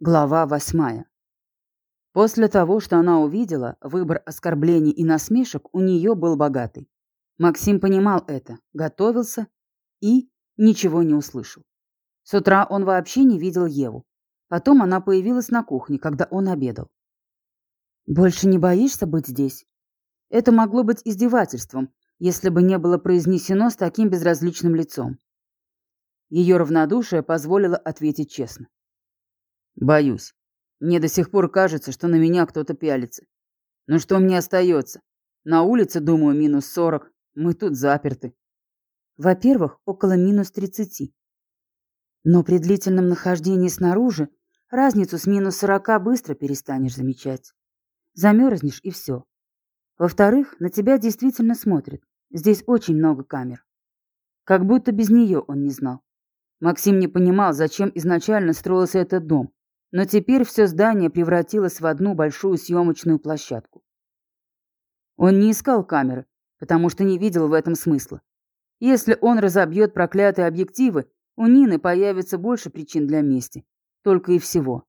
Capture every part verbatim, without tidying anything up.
Глава восьмая. После того, что она увидела, выбор оскорблений и насмешек у нее был богатый. Максим понимал это, готовился и ничего не услышал. С утра он вообще не видел Еву. Потом она появилась на кухне, когда он обедал. «Больше не боишься быть здесь?» Это могло быть издевательством, если бы не было произнесено с таким безразличным лицом. Ее равнодушие позволило ответить честно. «Боюсь. Мне до сих пор кажется, что на меня кто-то пялится. Но что мне остается? На улице, думаю, минус сорок. Мы тут заперты». Во-первых, около минус тридцати. Но при длительном нахождении снаружи разницу с минус сорока быстро перестанешь замечать. Замерзнешь и все. Во-вторых, на тебя действительно смотрят. Здесь очень много камер. Как будто без нее он не знал. Максим не понимал, зачем изначально строился этот дом. Но теперь все здание превратилось в одну большую съемочную площадку. Он не искал камеры, потому что не видел в этом смысла. Если он разобьет проклятые объективы, у Нины появится больше причин для мести. Только и всего.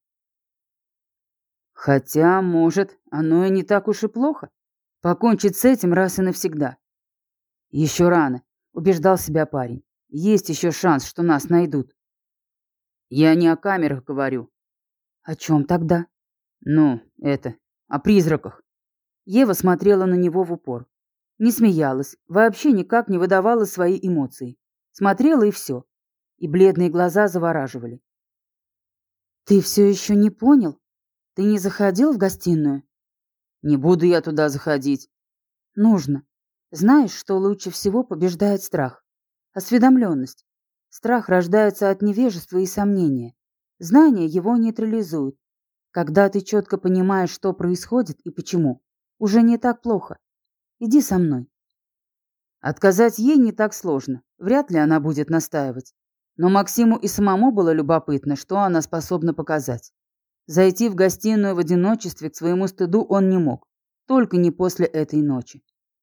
Хотя, может, оно и не так уж и плохо. Покончить с этим раз и навсегда. Еще рано, убеждал себя парень. Есть еще шанс, что нас найдут. Я не о камерах говорю. О чем тогда? Ну, это, о призраках. Ева смотрела на него в упор. Не смеялась, вообще никак не выдавала свои эмоции. Смотрела и все. И бледные глаза завораживали. Ты все еще не понял? Ты не заходил в гостиную? Не буду я туда заходить. Нужно. Знаешь, что лучше всего побеждает страх? Осведомленность. Страх рождается от невежества и сомнения. Знания его нейтрализуют. Когда ты четко понимаешь, что происходит и почему, уже не так плохо. Иди со мной. Отказать ей не так сложно. Вряд ли она будет настаивать. Но Максиму и самому было любопытно, что она способна показать. Зайти в гостиную в одиночестве к своему стыду он не мог. Только не после этой ночи.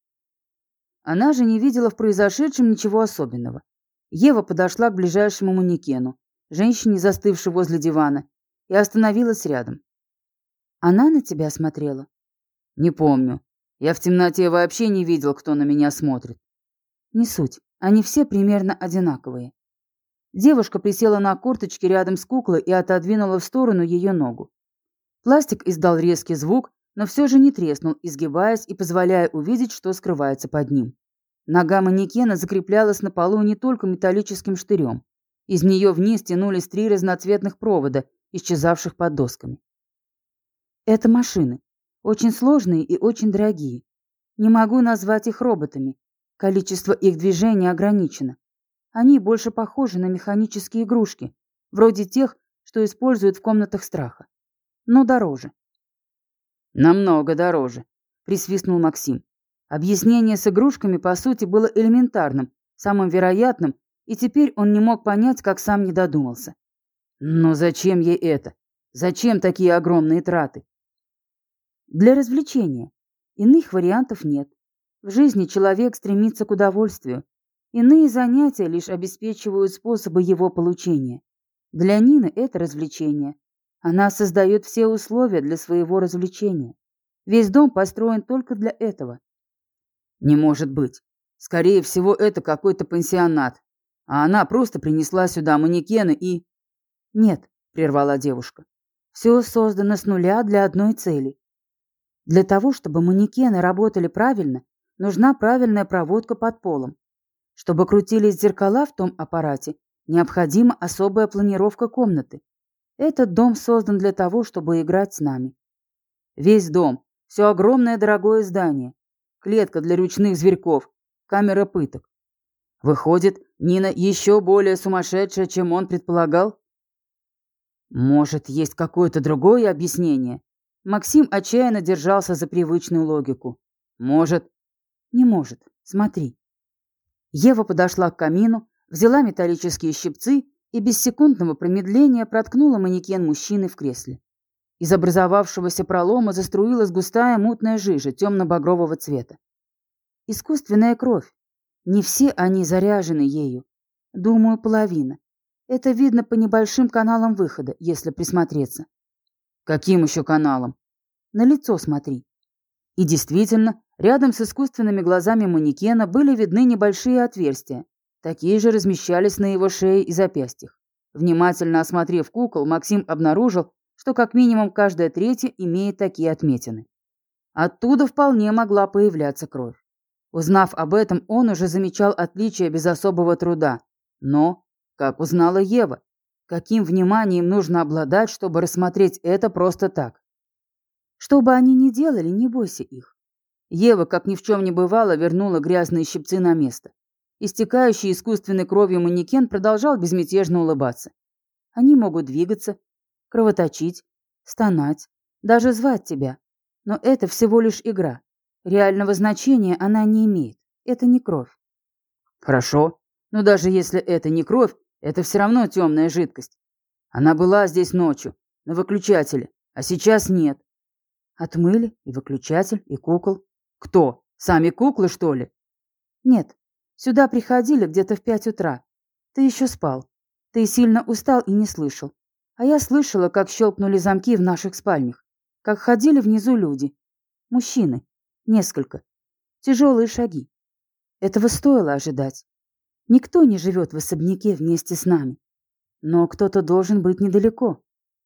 Она же не видела в произошедшем ничего особенного. Ева подошла к ближайшему манекену, женщине, застывшей возле дивана, и остановилась рядом. Она на тебя смотрела? Не помню. Я в темноте вообще не видел, кто на меня смотрит. Не суть. Они все примерно одинаковые. Девушка присела на корточки рядом с куклой и отодвинула в сторону ее ногу. Пластик издал резкий звук, но все же не треснул, изгибаясь и позволяя увидеть, что скрывается под ним. Нога манекена закреплялась на полу не только металлическим штырем. Из нее вниз тянулись три разноцветных провода, исчезавших под досками. Это машины. Очень сложные и очень дорогие. Не могу назвать их роботами. Количество их движений ограничено. Они больше похожи на механические игрушки, вроде тех, что используют в комнатах страха. Но дороже. Намного дороже, присвистнул Максим. Объяснение с игрушками, по сути, было элементарным, самым вероятным, и теперь он не мог понять, как сам не додумался. Но зачем ей это? Зачем такие огромные траты? Для развлечения. Иных вариантов нет. В жизни человек стремится к удовольствию. Иные занятия лишь обеспечивают способы его получения. Для Нины это развлечение. Она создает все условия для своего развлечения. Весь дом построен только для этого. Не может быть. Скорее всего, это какой-то пансионат. А она просто принесла сюда манекены и... Нет, прервала девушка. Все создано с нуля для одной цели. Для того, чтобы манекены работали правильно, нужна правильная проводка под полом. Чтобы крутились зеркала в том аппарате, необходима особая планировка комнаты. Этот дом создан для того, чтобы играть с нами. Весь дом, все огромное дорогое здание, клетка для ручных зверьков, камера пыток. Выходит, Нина еще более сумасшедшая, чем он предполагал? Может, есть какое-то другое объяснение? Максим отчаянно держался за привычную логику. Может. Не может. Смотри. Ева подошла к камину, взяла металлические щипцы и без секундного промедления проткнула манекен мужчины в кресле. Из образовавшегося пролома заструилась густая мутная жижа темно-багрового цвета. Искусственная кровь. Не все они заряжены ею. Думаю, половина. Это видно по небольшим каналам выхода, если присмотреться. Каким еще каналом? На лицо смотри. И действительно, рядом с искусственными глазами манекена были видны небольшие отверстия. Такие же размещались на его шее и запястьях. Внимательно осмотрев кукол, Максим обнаружил, что как минимум каждая третья имеет такие отметины. Оттуда вполне могла появляться кровь. Узнав об этом, он уже замечал отличия без особого труда. Но, как узнала Ева, каким вниманием нужно обладать, чтобы рассмотреть это просто так? Что бы они ни делали, не бойся их. Ева, как ни в чем не бывало, вернула грязные щипцы на место. Истекающий искусственной кровью манекен продолжал безмятежно улыбаться. Они могут двигаться, кровоточить, стонать, даже звать тебя. Но это всего лишь игра. Реального значения она не имеет. Это не кровь. Хорошо, но даже если это не кровь, это все равно темная жидкость. Она была здесь ночью, на выключателе, а сейчас нет. Отмыли и выключатель, и кукол. Кто? Сами куклы, что ли? Нет. Сюда приходили где-то в пять утра. Ты еще спал. Ты сильно устал и не слышал. А я слышала, как щелкнули замки в наших спальнях. Как ходили внизу люди. Мужчины. Несколько. Тяжелые шаги. Этого стоило ожидать. Никто не живет в особняке вместе с нами. Но кто-то должен быть недалеко.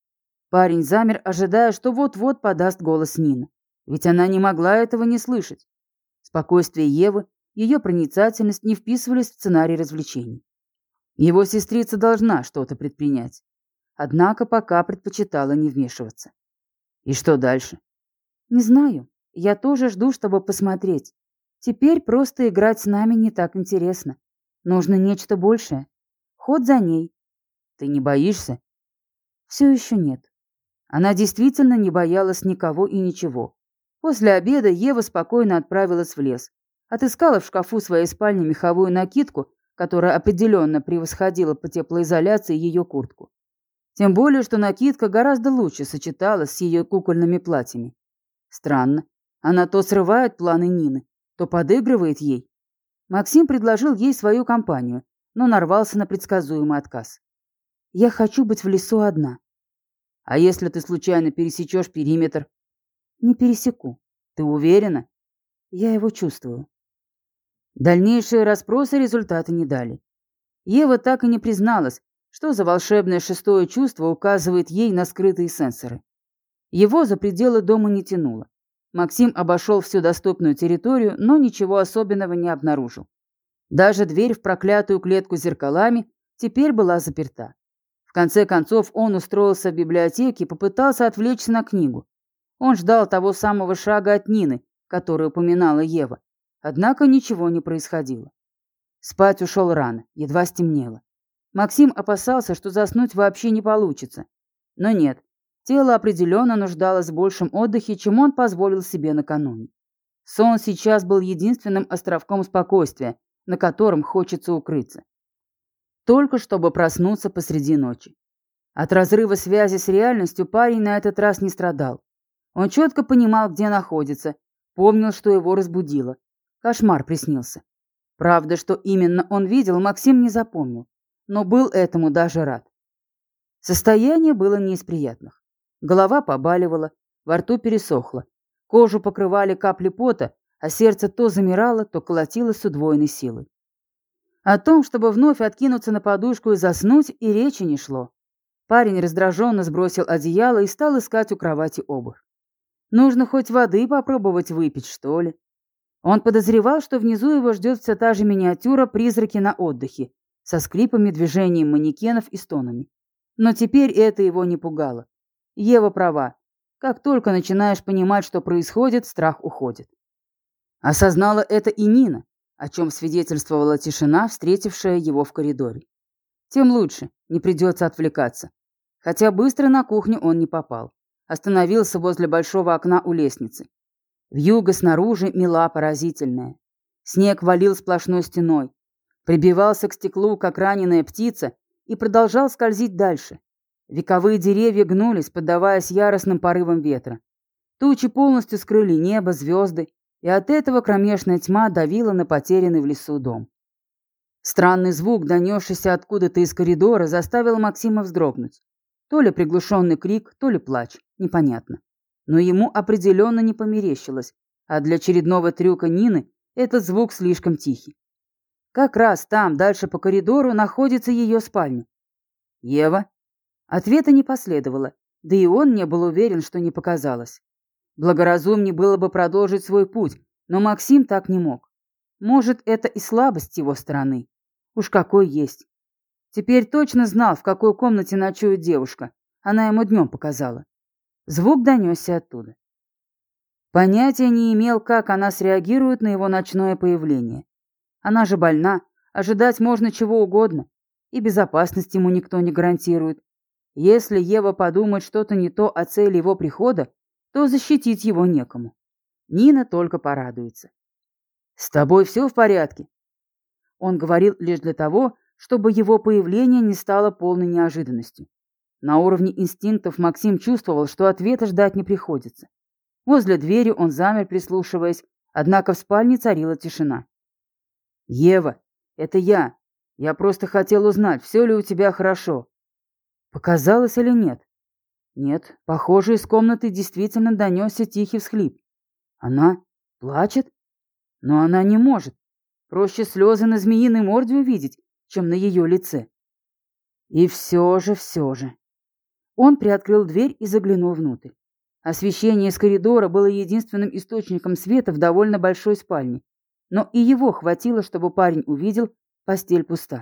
Парень замер, ожидая, что вот-вот подаст голос Нина. Ведь она не могла этого не слышать. Спокойствие Евы, ее проницательность не вписывались в сценарий развлечений. Его сестрица должна что-то предпринять. Однако пока предпочитала не вмешиваться. И что дальше? Не знаю. Я тоже жду, чтобы посмотреть. Теперь просто играть с нами не так интересно. Нужно нечто большее. Ход за ней. Ты не боишься? Все еще нет. Она действительно не боялась никого и ничего. После обеда Ева спокойно отправилась в лес. Отыскала в шкафу своей спальни меховую накидку, которая определенно превосходила по теплоизоляции ее куртку. Тем более, что накидка гораздо лучше сочеталась с ее кукольными платьями. Странно. Она то срывает планы Нины, то подыгрывает ей. Максим предложил ей свою компанию, но нарвался на предсказуемый отказ. «Я хочу быть в лесу одна». «А если ты случайно пересечешь периметр?» «Не пересеку». «Ты уверена?» «Я его чувствую». Дальнейшие расспросы результата не дали. Ева так и не призналась, что за волшебное шестое чувство указывает ей на скрытые сенсоры. Его за пределы дома не тянуло. Максим обошел всю доступную территорию, но ничего особенного не обнаружил. Даже дверь в проклятую клетку с зеркалами теперь была заперта. В конце концов он устроился в библиотеке и попытался отвлечься на книгу. Он ждал того самого шага от Нины, который упоминала Ева. Однако ничего не происходило. Спать ушел рано, едва стемнело. Максим опасался, что заснуть вообще не получится. Но нет, тело определенно нуждалось в большем отдыхе, чем он позволил себе накануне. Сон сейчас был единственным островком спокойствия, на котором хочется укрыться. Только чтобы проснуться посреди ночи. От разрыва связи с реальностью парень на этот раз не страдал. Он четко понимал, где находится, помнил, что его разбудило. Кошмар приснился. Правда, что именно он видел, Максим не запомнил, но был этому даже рад. Состояние было не из приятных. Голова побаливала, во рту пересохло, кожу покрывали капли пота, а сердце то замирало, то колотилось с удвоенной силой. О том, чтобы вновь откинуться на подушку и заснуть, и речи не шло. Парень раздраженно сбросил одеяло и стал искать у кровати обувь. Нужно хоть воды попробовать выпить, что ли. Он подозревал, что внизу его ждет все та же миниатюра «Призраки на отдыхе» со скрипами, движением манекенов и стонами. Но теперь это его не пугало. Ева права. Как только начинаешь понимать, что происходит, страх уходит. Осознала это и Нина, о чем свидетельствовала тишина, встретившая его в коридоре. Тем лучше, не придется отвлекаться. Хотя быстро на кухню он не попал. Остановился возле большого окна у лестницы. Вьюга снаружи мела поразительная. Снег валил сплошной стеной, прибивался к стеклу, как раненая птица, и продолжал скользить дальше. Вековые деревья гнулись, поддаваясь яростным порывам ветра. Тучи полностью скрыли небо, звезды, и от этого кромешная тьма давила на потерянный в лесу дом. Странный звук, донесшийся откуда-то из коридора, заставил Максима вздрогнуть. То ли приглушенный крик, то ли плач. Непонятно. Но ему определенно не померещилось, а для очередного трюка Нины этот звук слишком тихий. Как раз там, дальше по коридору, находится ее спальня. «Ева?» Ответа не последовало, да и он не был уверен, что не показалось. Благоразумнее было бы продолжить свой путь, но Максим так не мог. Может, это и слабость его стороны. Уж какой есть. Теперь точно знал, в какой комнате ночует девушка. Она ему днем показала. Звук донесся оттуда. Понятия не имел, как она среагирует на его ночное появление. Она же больна, ожидать можно чего угодно, и безопасность ему никто не гарантирует. Если Ева подумает что-то не то о цели его прихода, то защитить его некому. Нина только порадуется. «С тобой все в порядке?» Он говорил лишь для того, чтобы его появление не стало полной неожиданностью. На уровне инстинктов Максим чувствовал, что ответа ждать не приходится. Возле двери он замер, прислушиваясь, однако в спальне царила тишина. «Ева, это я. Я просто хотел узнать, все ли у тебя хорошо». Показалось или нет? Нет, похоже, из комнаты действительно донесся тихий всхлип. Она плачет? Но она не может. Проще слезы на змеиной морде увидеть, чем на ее лице. И все же, все же. Он приоткрыл дверь и заглянул внутрь. Освещение из коридора было единственным источником света в довольно большой спальне, но и его хватило, чтобы парень увидел, постель пуста.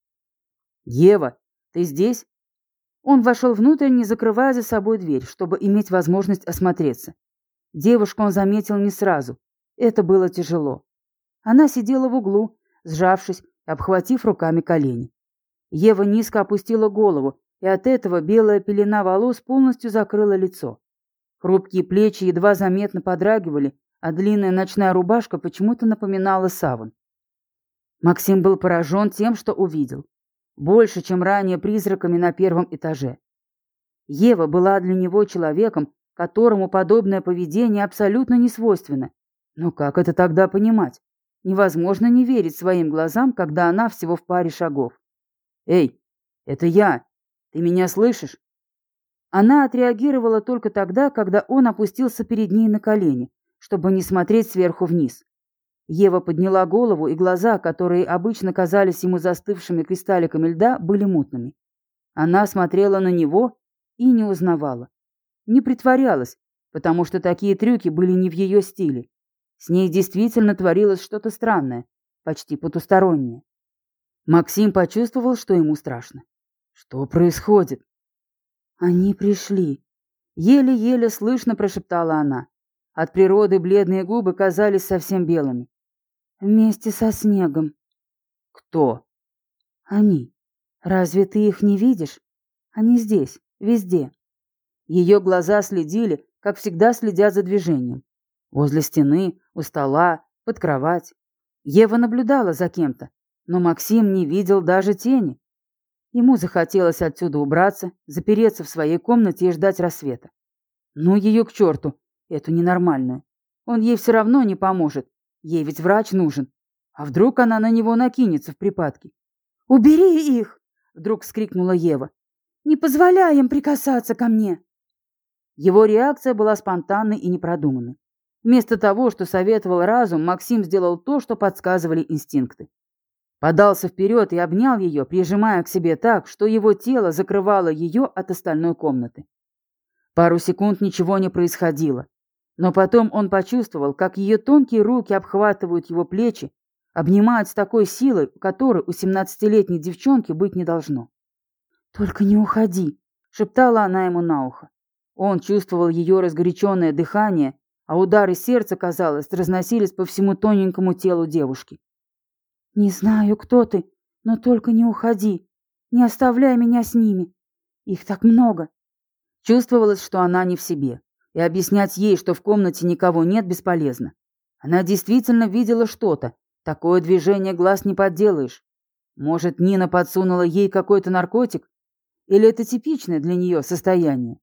«Ева, ты здесь?» Он вошел внутрь, не закрывая за собой дверь, чтобы иметь возможность осмотреться. Девушку он заметил не сразу. Это было тяжело. Она сидела в углу, сжавшись и обхватив руками колени. Ева низко опустила голову, и от этого белая пелена волос полностью закрыла лицо. Хрупкие плечи едва заметно подрагивали, а длинная ночная рубашка почему-то напоминала саван. Максим был поражен тем, что увидел. Больше, чем ранее призраками на первом этаже. Ева была для него человеком, которому подобное поведение абсолютно не свойственно. Но как это тогда понимать? Невозможно не верить своим глазам, когда она всего в паре шагов. «Эй, это я! Ты меня слышишь?» Она отреагировала только тогда, когда он опустился перед ней на колени, чтобы не смотреть сверху вниз. Ева подняла голову, и глаза, которые обычно казались ему застывшими кристалликами льда, были мутными. Она смотрела на него и не узнавала. Не притворялась, потому что такие трюки были не в ее стиле. С ней действительно творилось что-то странное, почти потустороннее. Максим почувствовал, что ему страшно. Что происходит? «Они пришли», — еле-еле слышно прошептала она. От природы бледные губы казались совсем белыми. «Вместе со снегом». «Кто?» «Они. Разве ты их не видишь? Они здесь, везде». Ее глаза следили, как всегда следят за движением. Возле стены, у стола, под кровать. Ева наблюдала за кем-то, но Максим не видел даже тени. Ему захотелось отсюда убраться, запереться в своей комнате и ждать рассвета. Ну ее к черту, эту ненормальную. Он ей все равно не поможет. Ей ведь врач нужен. А вдруг она на него накинется в припадке? «Убери их!» — вдруг вскрикнула Ева. «Не позволяй им прикасаться ко мне!» Его реакция была спонтанной и непродуманной. Вместо того, что советовал разум, Максим сделал то, что подсказывали инстинкты. Подался вперед и обнял ее, прижимая к себе так, что его тело закрывало ее от остальной комнаты. Пару секунд ничего не происходило. Но потом он почувствовал, как ее тонкие руки обхватывают его плечи, обнимают с такой силой, которой у семнадцатилетней девчонки быть не должно. «Только не уходи», — шептала она ему на ухо. Он чувствовал ее разгоряченное дыхание, а удары сердца, казалось, разносились по всему тоненькому телу девушки. «Не знаю, кто ты, но только не уходи. Не оставляй меня с ними. Их так много». Чувствовалось, что она не в себе. И объяснять ей, что в комнате никого нет, бесполезно. Она действительно видела что-то. Такое движение глаз не подделаешь. Может, Нина подсунула ей какой-то наркотик? Или это типичное для нее состояние?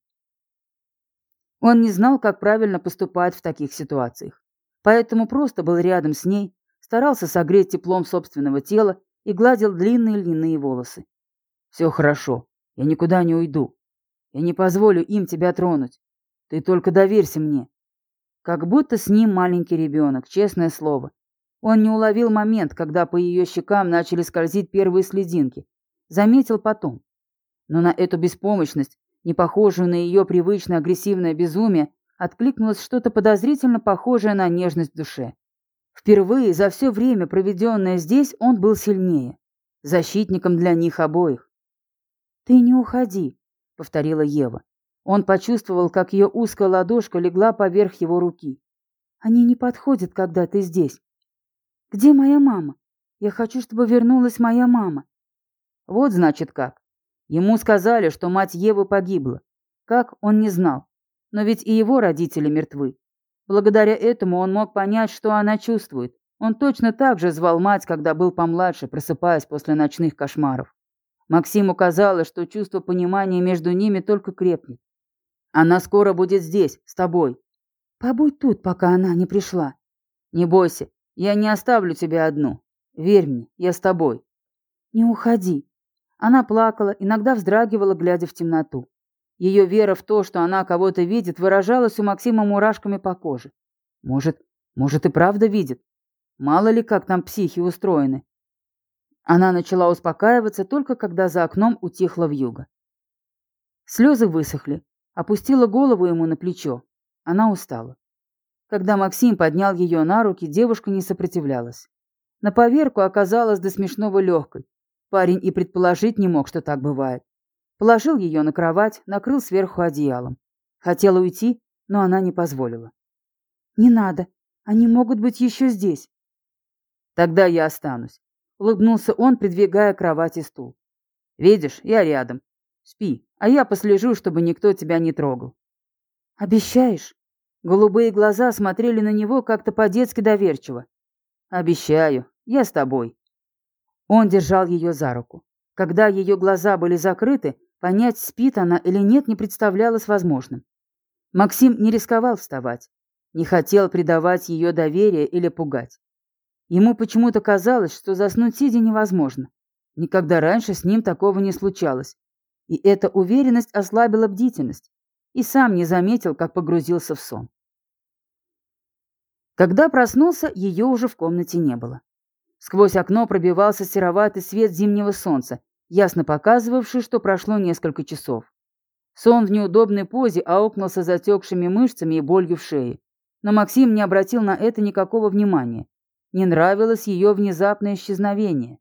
Он не знал, как правильно поступать в таких ситуациях. Поэтому просто был рядом с ней, старался согреть теплом собственного тела и гладил длинные льняные волосы. «Все хорошо. Я никуда не уйду. Я не позволю им тебя тронуть. Ты только доверься мне». Как будто с ним маленький ребенок, честное слово. Он не уловил момент, когда по ее щекам начали скользить первые слезинки. Заметил потом. Но на эту беспомощность, не похожую на ее привычное агрессивное безумие, откликнулось что-то подозрительно похожее на нежность в душе. Впервые за все время, проведенное здесь, он был сильнее. Защитником для них обоих. «Ты не уходи», — повторила Ева. Он почувствовал, как ее узкая ладошка легла поверх его руки. «Они не подходят, когда ты здесь. Где моя мама? Я хочу, чтобы вернулась моя мама». Вот значит как. Ему сказали, что мать Евы погибла. Как, он не знал. Но ведь и его родители мертвы. Благодаря этому он мог понять, что она чувствует. Он точно так же звал мать, когда был помладше, просыпаясь после ночных кошмаров. Максиму казалось, что чувство понимания между ними только крепнет. «Она скоро будет здесь, с тобой». «Побудь тут, пока она не пришла». «Не бойся, я не оставлю тебя одну. Верь мне, я с тобой». «Не уходи». Она плакала, иногда вздрагивала, глядя в темноту. Ее вера в то, что она кого-то видит, выражалась у Максима мурашками по коже. Может, может и правда видит. Мало ли, как там психи устроены. Она начала успокаиваться только когда за окном утихла вьюга. Слезы высохли. Опустила голову ему на плечо. Она устала. Когда Максим поднял ее на руки, девушка не сопротивлялась. На поверку оказалась до смешного легкой. Парень и предположить не мог, что так бывает. Положил ее на кровать, накрыл сверху одеялом. Хотела уйти, но она не позволила. «Не надо, они могут быть еще здесь». «Тогда я останусь», — улыбнулся он, придвигая к кровати стул. «Видишь, я рядом. Спи, а я послежу, чтобы никто тебя не трогал». «Обещаешь?» Голубые глаза смотрели на него как-то по-детски доверчиво. «Обещаю, я с тобой». Он держал ее за руку. Когда ее глаза были закрыты, понять, спит она или нет, не представлялось возможным. Максим не рисковал вставать, не хотел предавать ее доверие или пугать. Ему почему-то казалось, что заснуть сидя невозможно. Никогда раньше с ним такого не случалось. И эта уверенность ослабила бдительность. И сам не заметил, как погрузился в сон. Когда проснулся, ее уже в комнате не было. Сквозь окно пробивался сероватый свет зимнего солнца, ясно показывавший, что прошло несколько часов. Сон в неудобной позе аукнулся затекшими мышцами и болью в шее. Но Максим не обратил на это никакого внимания. Не нравилось ее внезапное исчезновение.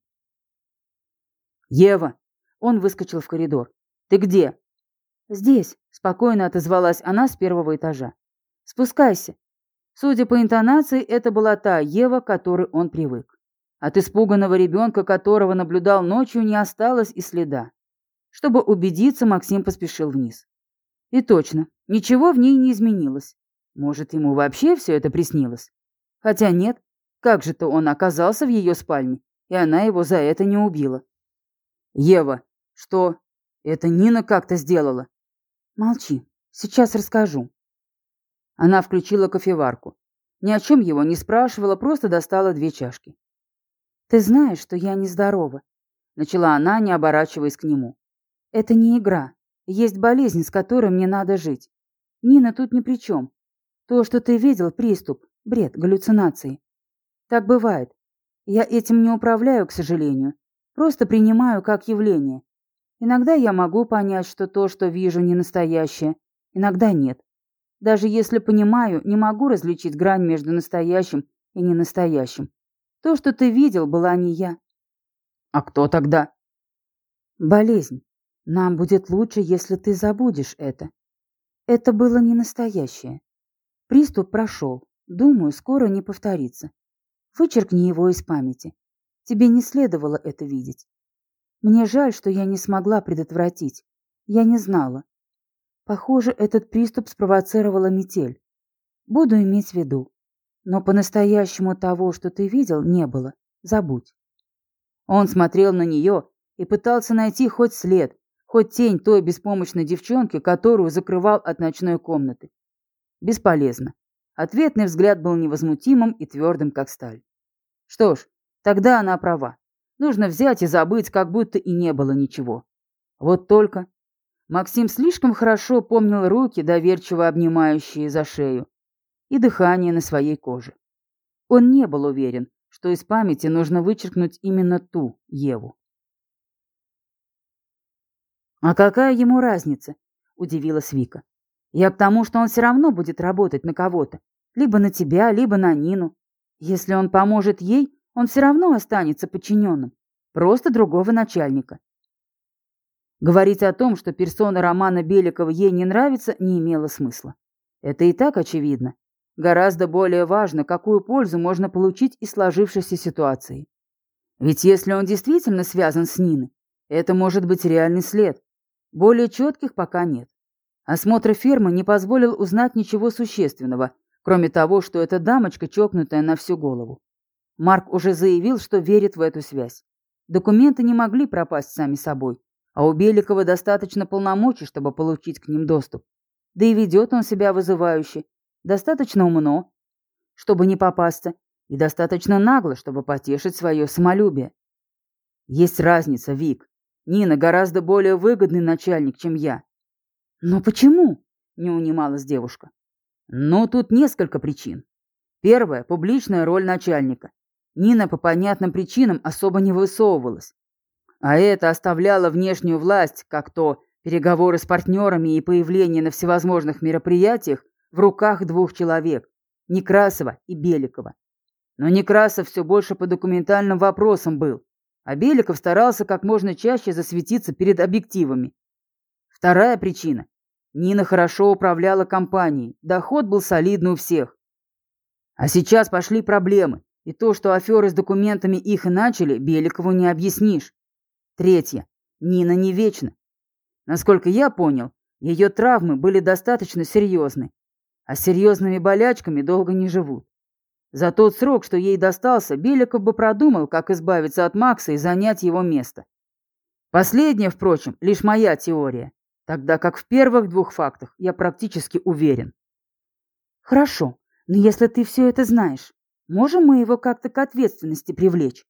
«Ева!» Он выскочил в коридор. «Ты где?» «Здесь», — спокойно отозвалась она с первого этажа. «Спускайся». Судя по интонации, это была та Ева, к которой он привык. От испуганного ребенка, которого наблюдал ночью, не осталось и следа. Чтобы убедиться, Максим поспешил вниз. И точно, ничего в ней не изменилось. Может, ему вообще все это приснилось? Хотя нет, как же-то он оказался в ее спальне, и она его за это не убила. «Ева, что? Это Нина как-то сделала?» «Молчи, сейчас расскажу». Она включила кофеварку. Ни о чем его не спрашивала, просто достала две чашки. «Ты знаешь, что я нездорова», — начала она, не оборачиваясь к нему. «Это не игра. Есть болезнь, с которой мне надо жить. Нина тут ни при чем. То, что ты видел, приступ, бред, галлюцинации. Так бывает. Я этим не управляю, к сожалению. Просто принимаю как явление. Иногда я могу понять, что то, что вижу, не настоящее. Иногда нет. Даже если понимаю, не могу различить грань между настоящим и ненастоящим. То, что ты видел, была не я». «А кто тогда?» «Болезнь. Нам будет лучше, если ты забудешь это. Это было не настоящее. Приступ прошел. Думаю, скоро не повторится. Вычеркни его из памяти. Тебе не следовало это видеть. Мне жаль, что я не смогла предотвратить. Я не знала. Похоже, этот приступ спровоцировала метель. Буду иметь в виду. Но по-настоящему того, что ты видел, не было. Забудь». Он смотрел на нее и пытался найти хоть след, хоть тень той беспомощной девчонки, которую закрывал от ночной комнаты. Бесполезно. Ответный взгляд был невозмутимым и твердым, как сталь. Что ж, тогда она права. Нужно взять и забыть, как будто и не было ничего. Вот только... Максим слишком хорошо помнил руки, доверчиво обнимающие за шею, и дыхание на своей коже. Он не был уверен, что из памяти нужно вычеркнуть именно ту Еву. «А какая ему разница?» – удивилась Вика. «Я к тому, что он все равно будет работать на кого-то. Либо на тебя, либо на Нину. Если он поможет ей, он все равно останется подчиненным. Просто другого начальника». Говорить о том, что персона Романа Беликова ей не нравится, не имело смысла. Это и так очевидно. Гораздо более важно, какую пользу можно получить из сложившейся ситуации. Ведь если он действительно связан с Ниной, это может быть реальный след. Более четких пока нет. Осмотр фермы не позволил узнать ничего существенного, кроме того, что эта дамочка чокнутая на всю голову. Марк уже заявил, что верит в эту связь. Документы не могли пропасть сами собой, а у Беликова достаточно полномочий, чтобы получить к ним доступ. Да и ведет он себя вызывающе, достаточно умно, чтобы не попасться, и достаточно нагло, чтобы потешить свое самолюбие. Есть разница, Вик. Нина гораздо более выгодный начальник, чем я. Но почему? Не унималась девушка. Ну, тут несколько причин. Первая – публичная роль начальника. Нина по понятным причинам особо не высовывалась. А это оставляло внешнюю власть, как то переговоры с партнерами и появление на всевозможных мероприятиях, в руках двух человек – Некрасова и Беликова. Но Некрасов все больше по документальным вопросам был, а Беликов старался как можно чаще засветиться перед объективами. Вторая причина – Нина хорошо управляла компанией, доход был солидный у всех. А сейчас пошли проблемы, и то, что аферы с документами их и начали, Беликову не объяснишь. Третье – Нина не вечна. Насколько я понял, ее травмы были достаточно серьезны, а с серьезными болячками долго не живут. За тот срок, что ей достался, Беликов бы продумал, как избавиться от Макса и занять его место. Последнее, впрочем, лишь моя теория, тогда как в первых двух фактах я практически уверен. Хорошо, но если ты все это знаешь, можем мы его как-то к ответственности привлечь?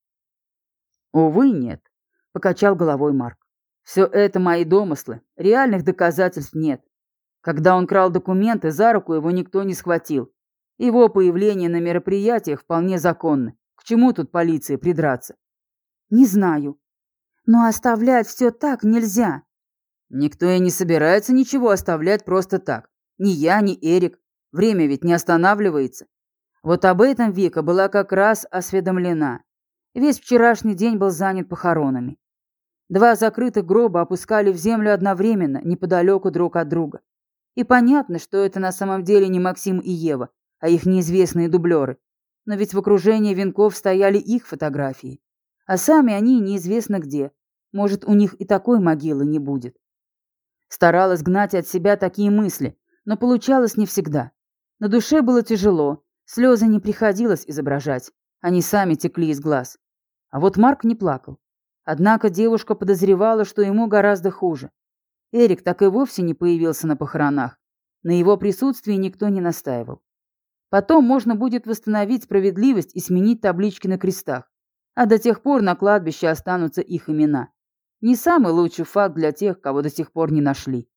Увы, нет, покачал головой Марк. Все это мои домыслы, реальных доказательств нет. Когда он крал документы, за руку его никто не схватил. Его появление на мероприятиях вполне законно. К чему тут полиции придраться? Не знаю. Но оставлять все так нельзя. Никто и не собирается ничего оставлять просто так. Ни я, ни Эрик. Время ведь не останавливается. Вот об этом Вика была как раз осведомлена. Весь вчерашний день был занят похоронами. Два закрытых гроба опускали в землю одновременно, неподалеку друг от друга. И понятно, что это на самом деле не Максим и Ева, а их неизвестные дублеры. Но ведь в окружении венков стояли их фотографии. А сами они неизвестно где. Может, у них и такой могилы не будет. Старалась гнать от себя такие мысли, но получалось не всегда. На душе было тяжело, слезы не приходилось изображать. Они сами текли из глаз. А вот Марк не плакал. Однако девушка подозревала, что ему гораздо хуже. Эрик так и вовсе не появился на похоронах. На его присутствии никто не настаивал. Потом можно будет восстановить справедливость и сменить таблички на крестах. А до тех пор на кладбище останутся их имена. Не самый лучший факт для тех, кого до сих пор не нашли.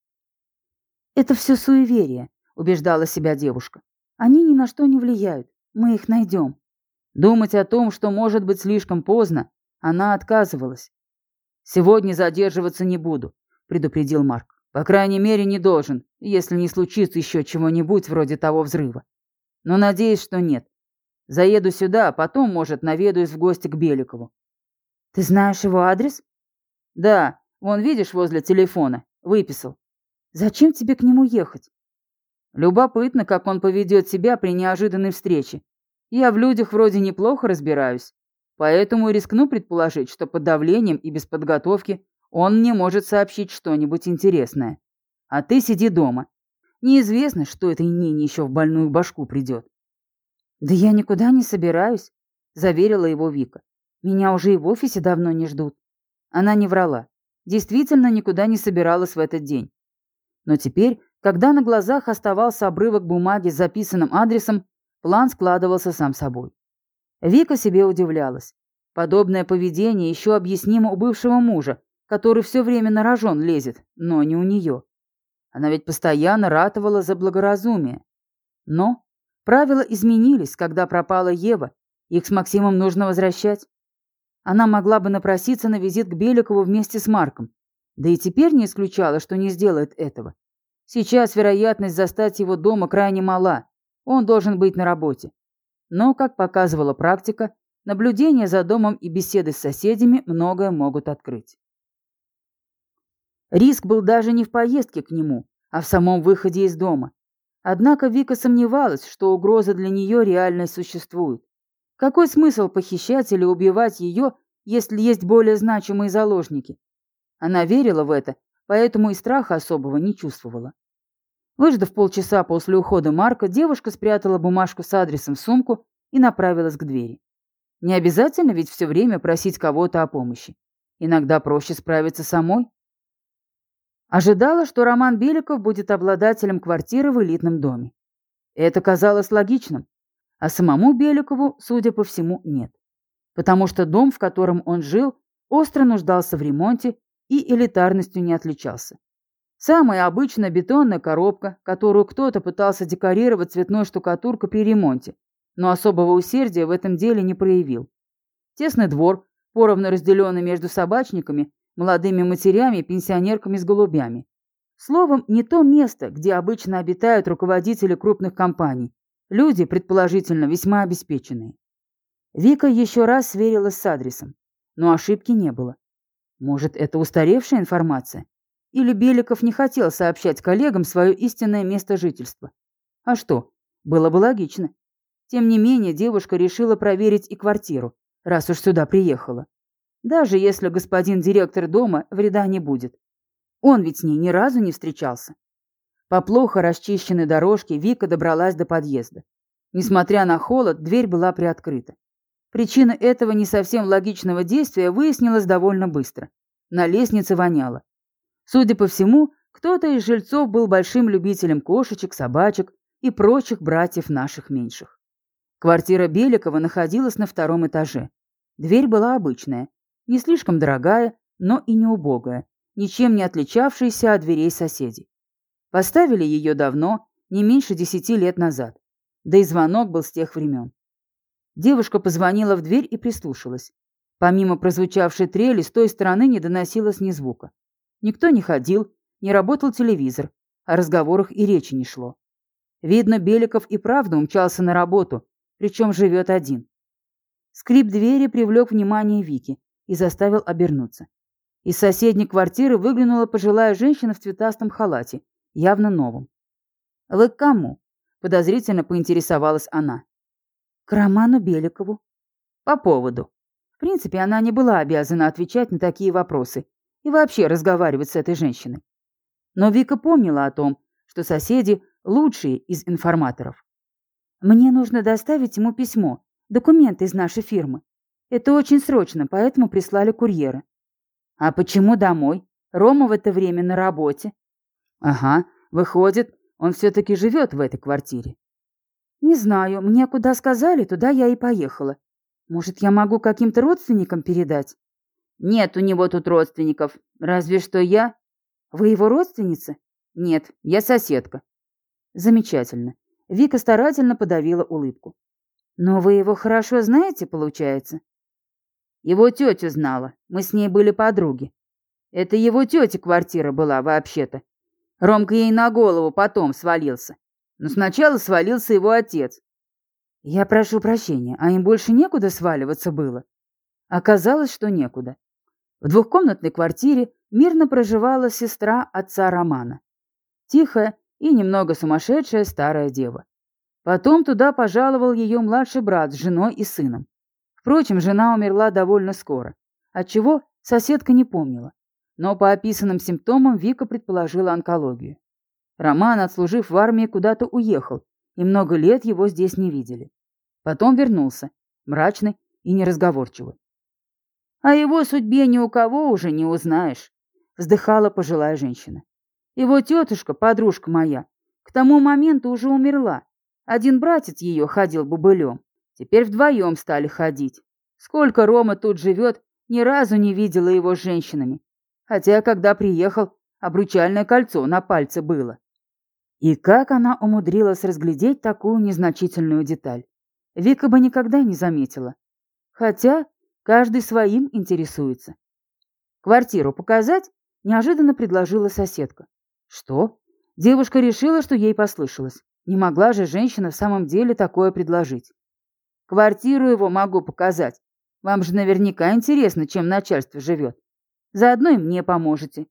«Это все суеверие», — убеждала себя девушка. «Они ни на что не влияют. Мы их найдем». Думать о том, что может быть слишком поздно, она отказывалась. «Сегодня задерживаться не буду», — предупредил Марк. «По крайней мере, не должен, если не случится еще чего-нибудь вроде того взрыва. Но надеюсь, что нет. Заеду сюда, а потом, может, наведаюсь в гости к Беликову». «Ты знаешь его адрес?» «Да, вон, видишь, возле телефона. Выписал». «Зачем тебе к нему ехать?» «Любопытно, как он поведет себя при неожиданной встрече. Я в людях вроде неплохо разбираюсь. Поэтому рискну предположить, что под давлением и без подготовки он мне может сообщить что-нибудь интересное. А ты сиди дома. Неизвестно, что этой Нине еще в больную башку придет». «Да я никуда не собираюсь», — заверила его Вика. «Меня уже и в офисе давно не ждут». Она не врала. Действительно никуда не собиралась в этот день. Но теперь, когда на глазах оставался обрывок бумаги с записанным адресом, план складывался сам собой. Вика себе удивлялась. Подобное поведение еще объяснимо у бывшего мужа, который все время на рожон лезет, но не у нее. Она ведь постоянно ратовала за благоразумие. Но правила изменились, когда пропала Ева, их с Максимом нужно возвращать. Она могла бы напроситься на визит к Беликову вместе с Марком, да и теперь не исключала, что не сделает этого. Сейчас вероятность застать его дома крайне мала, он должен быть на работе. Но, как показывала практика, наблюдение за домом и беседы с соседями многое могут открыть. Риск был даже не в поездке к нему, а в самом выходе из дома. Однако Вика сомневалась, что угроза для нее реально существует. Какой смысл похищать или убивать ее, если есть более значимые заложники? Она верила в это, поэтому и страха особого не чувствовала. Выждав полчаса после ухода Марка, девушка спрятала бумажку с адресом в сумку и направилась к двери. Не обязательно ведь все время просить кого-то о помощи. Иногда проще справиться самой. Ожидала, что Роман Беликов будет обладателем квартиры в элитном доме. Это казалось логичным, а самому Беликову, судя по всему, нет. Потому что дом, в котором он жил, остро нуждался в ремонте и элитарностью не отличался. Самая обычная бетонная коробка, которую кто-то пытался декорировать цветной штукатуркой при ремонте, но особого усердия в этом деле не проявил. Тесный двор, поровну разделенный между собачниками, молодыми матерями и пенсионерками с голубями. Словом, не то место, где обычно обитают руководители крупных компаний, люди, предположительно, весьма обеспеченные. Вика еще раз сверилась с адресом, но ошибки не было. Может, это устаревшая информация? Или Беликов не хотел сообщать коллегам свое истинное место жительства? А что, было бы логично. Тем не менее, девушка решила проверить и квартиру, раз уж сюда приехала. Даже если господин директор дома, вреда не будет. Он ведь с ней ни разу не встречался. По плохо расчищенной дорожке Вика добралась до подъезда. Несмотря на холод, дверь была приоткрыта. Причина этого не совсем логичного действия выяснилась довольно быстро. На лестнице воняло. Судя по всему, кто-то из жильцов был большим любителем кошечек, собачек и прочих братьев наших меньших. Квартира Беликова находилась на втором этаже. Дверь была обычная, не слишком дорогая, но и не убогая, ничем не отличавшаяся от дверей соседей. Поставили ее давно, не меньше десяти лет назад, да и звонок был с тех времен. Девушка позвонила в дверь и прислушалась. Помимо прозвучавшей трели, с той стороны не доносилось ни звука. Никто не ходил, не работал телевизор, о разговорах и речи не шло. Видно, Беликов и правда умчался на работу, причем живет один. Скрип двери привлек внимание Вики и заставил обернуться. Из соседней квартиры выглянула пожилая женщина в цветастом халате, явно новом. «Вы к кому?» – подозрительно поинтересовалась она. «К Роману Беликову». «По поводу». В принципе, она не была обязана отвечать на такие вопросы и вообще разговаривать с этой женщиной. Но Вика помнила о том, что соседи – лучшие из информаторов. «Мне нужно доставить ему письмо, документы из нашей фирмы. Это очень срочно, поэтому прислали курьера». «А почему домой? Рома в это время на работе». «Ага, выходит, он все-таки живет в этой квартире». «Не знаю, мне куда сказали, туда я и поехала. Может, я могу каким-то родственникам передать?» «Нет у него тут родственников, разве что я». «Вы его родственница?» «Нет, я соседка». «Замечательно». Вика старательно подавила улыбку. «Но вы его хорошо знаете, получается?» «Его тетю знала, мы с ней были подруги. Это его тетя квартира была вообще-то. Ромка ей на голову потом свалился. Но сначала свалился его отец». «Я прошу прощения, а им больше некуда сваливаться было?» Оказалось, что некуда. В двухкомнатной квартире мирно проживала сестра отца Романа. Тихая и немного сумасшедшая старая дева. Потом туда пожаловал ее младший брат с женой и сыном. Впрочем, жена умерла довольно скоро, отчего соседка не помнила. Но по описанным симптомам Вика предположила онкологию. Роман, отслужив в армии, куда-то уехал, и много лет его здесь не видели. Потом вернулся, мрачный и неразговорчивый. «О его судьбе ни у кого уже не узнаешь», — вздыхала пожилая женщина. «Его тетушка, подружка моя, к тому моменту уже умерла. Один братец ее ходил бобылем. Теперь вдвоем стали ходить. Сколько Рома тут живет, ни разу не видела его с женщинами. Хотя, когда приехал, обручальное кольцо на пальце было. И как она умудрилась разглядеть такую незначительную деталь? Вика бы никогда не заметила. Хотя каждый своим интересуется. «Квартиру показать?» – неожиданно предложила соседка. «Что?» Девушка решила, что ей послышалось. Не могла же женщина в самом деле такое предложить. «Квартиру его могу показать. Вам же наверняка интересно, чем начальство живет. Заодно и мне поможете».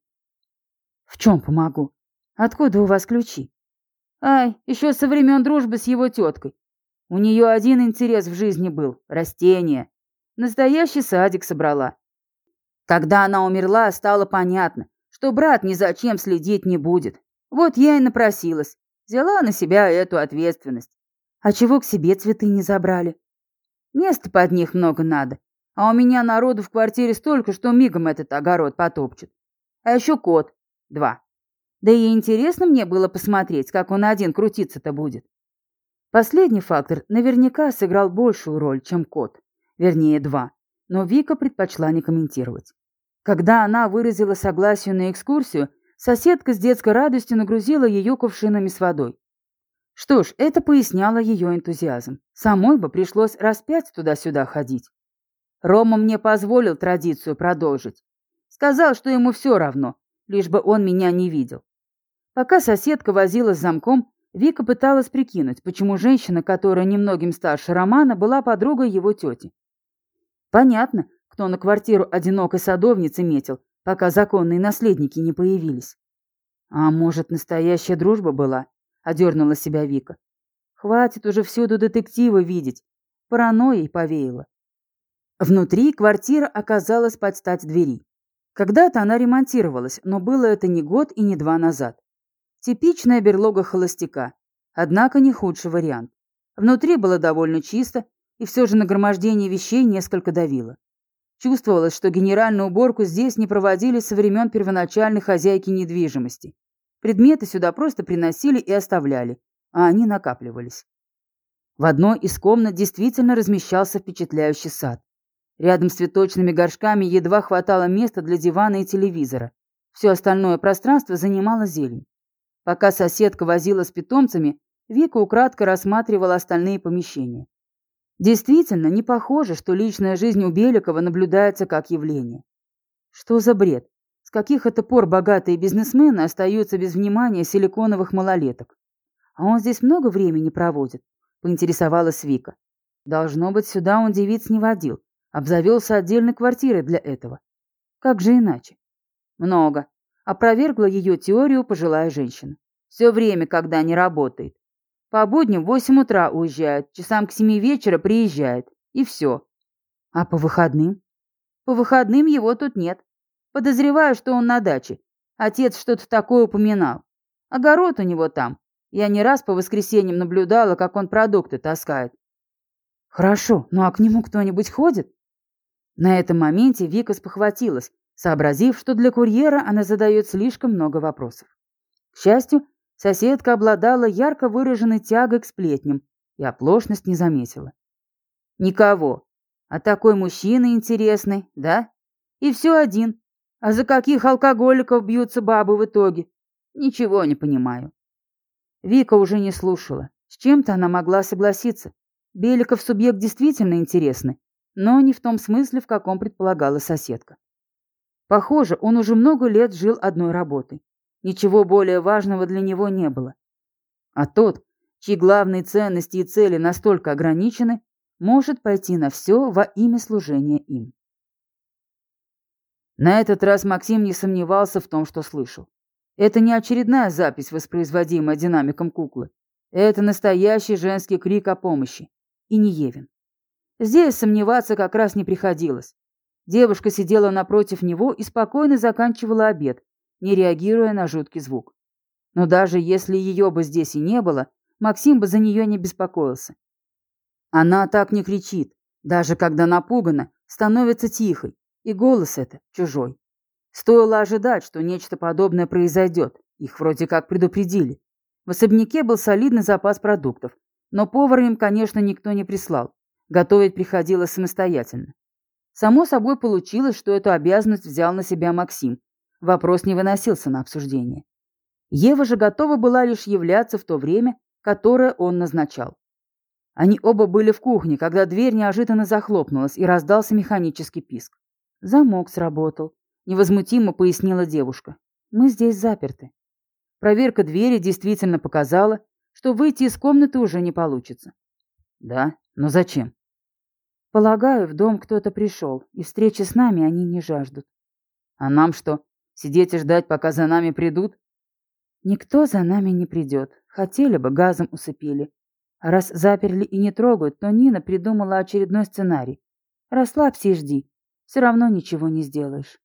«В чем помогу? Откуда у вас ключи?» «Ай, еще со времен дружбы с его теткой. У нее один интерес в жизни был – растения. Настоящий садик собрала. Когда она умерла, стало понятно, что брат ни за чем следить не будет. Вот я и напросилась. Взяла на себя эту ответственность. А чего к себе цветы не забрали? Места под них много надо. А у меня народу в квартире столько, что мигом этот огород потопчет. А еще кот. Два. Да и интересно мне было посмотреть, как он один крутиться-то будет. Последний фактор наверняка сыграл большую роль, чем кот. Вернее, два. Но Вика предпочла не комментировать. Когда она выразила согласие на экскурсию, соседка с детской радостью нагрузила ее кувшинами с водой. Что ж, это поясняло ее энтузиазм. Самой бы пришлось раз пять туда-сюда ходить. Рома мне позволил традицию продолжить. Сказал, что ему все равно, лишь бы он меня не видел. Пока соседка возилась с замком, Вика пыталась прикинуть, почему женщина, которая немногим старше Романа, была подругой его тети. Понятно, кто на квартиру одинокой садовницы метил, пока законные наследники не появились. А может, настоящая дружба была? Одернула себя Вика. Хватит уже всюду детективы видеть. Паранойей повеяло. Внутри квартира оказалась под стать двери. Когда-то она ремонтировалась, но было это не год и не два назад. Типичная берлога холостяка, однако не худший вариант. Внутри было довольно чисто, и все же нагромождение вещей несколько давило. Чувствовалось, что генеральную уборку здесь не проводили со времен первоначальной хозяйки недвижимости. Предметы сюда просто приносили и оставляли, а они накапливались. В одной из комнат действительно размещался впечатляющий сад. Рядом с цветочными горшками едва хватало места для дивана и телевизора. Все остальное пространство занимала зелень. Пока соседка возила с питомцами, Вика украдкой рассматривала остальные помещения. Действительно, не похоже, что личная жизнь у Беликова наблюдается как явление. Что за бред? С каких это пор богатые бизнесмены остаются без внимания силиконовых малолеток? А он здесь много времени проводит, поинтересовалась Вика. Должно быть, сюда он девиц не водил, обзавелся отдельной квартирой для этого. Как же иначе? Много. Опровергла ее теорию пожилая женщина. Все время, когда не работает. По будням в восемь утра уезжает, часам к семи вечера приезжает. И все. А по выходным? По выходным его тут нет. Подозреваю, что он на даче. Отец что-то такое упоминал. Огород у него там. Я не раз по воскресеньям наблюдала, как он продукты таскает. Хорошо, ну а к нему кто-нибудь ходит? На этом моменте Вика спохватилась, сообразив, что для курьера она задает слишком много вопросов. К счастью, соседка обладала ярко выраженной тягой к сплетням и оплошность не заметила. Никого. А такой мужчина интересный, да? И все один. А за каких алкоголиков бьются бабы в итоге? Ничего не понимаю. Вика уже не слушала. С чем-то она могла согласиться. Беликов субъект действительно интересный, но не в том смысле, в каком предполагала соседка. Похоже, он уже много лет жил одной работой. Ничего более важного для него не было. А тот, чьи главные ценности и цели настолько ограничены, может пойти на все во имя служения им. На этот раз Максим не сомневался в том, что слышал. Это не очередная запись, воспроизводимая динамиком куклы. Это настоящий женский крик о помощи. И не Евин. Здесь сомневаться как раз не приходилось. Девушка сидела напротив него и спокойно заканчивала обед, не реагируя на жуткий звук. Но даже если ее бы здесь и не было, Максим бы за нее не беспокоился. Она так не кричит, даже когда напугана, становится тихой, и голос это чужой. Стоило ожидать, что нечто подобное произойдет, их вроде как предупредили. В особняке был солидный запас продуктов, но повара им, конечно, никто не прислал. Готовить приходилось самостоятельно. Само собой получилось, что эту обязанность взял на себя Максим, Вопрос не выносился на обсуждение. Ева же готова была лишь являться в то время, которое он назначал. Они оба были в кухне, когда дверь неожиданно захлопнулась и раздался механический писк. Замок сработал. Невозмутимо пояснила девушка. Мы здесь заперты. Проверка двери действительно показала, что выйти из комнаты уже не получится. Да, но зачем? Полагаю, в дом кто-то пришел, и встречи с нами они не жаждут. А нам что, сидеть и ждать, пока за нами придут? Никто за нами не придет. Хотели бы, газом усыпили. А раз заперли и не трогают, то Нина придумала очередной сценарий. Расслабься и жди. Все равно ничего не сделаешь.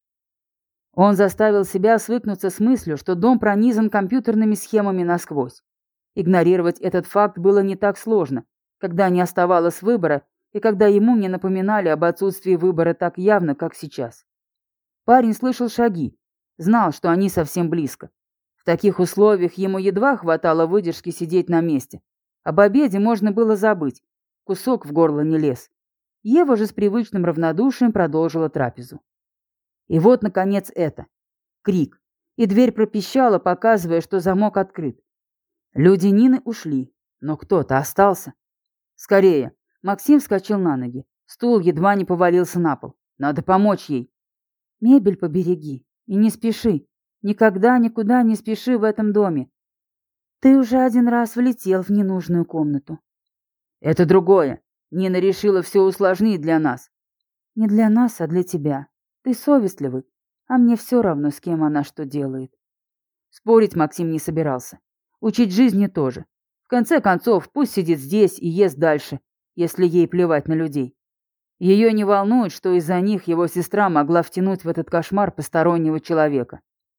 Он заставил себя свыкнуться с мыслью, что дом пронизан компьютерными схемами насквозь. Игнорировать этот факт было не так сложно, когда не оставалось выбора и когда ему не напоминали об отсутствии выбора так явно, как сейчас. Парень слышал шаги, знал, что они совсем близко. В таких условиях ему едва хватало выдержки сидеть на месте. Об обеде можно было забыть, кусок в горло не лез. Ева же с привычным равнодушием продолжила трапезу. И вот, наконец, это. Крик. И дверь пропищала, показывая, что замок открыт. Люди Нины ушли, но кто-то остался. Скорее. Максим вскочил на ноги. Стул едва не повалился на пол. Надо помочь ей. Мебель побереги. И не спеши. Никогда никуда не спеши в этом доме. Ты уже один раз влетел в ненужную комнату. Это другое. Нина решила все усложнить для нас. Не для нас, а для тебя. Ты совестливый, а мне все равно, с кем она что делает. Спорить Максим не собирался. Учить жизни тоже. В конце концов, пусть сидит здесь и ест дальше, если ей плевать на людей. Ее не волнует, что из-за них его сестра могла втянуть в этот кошмар постороннего человека.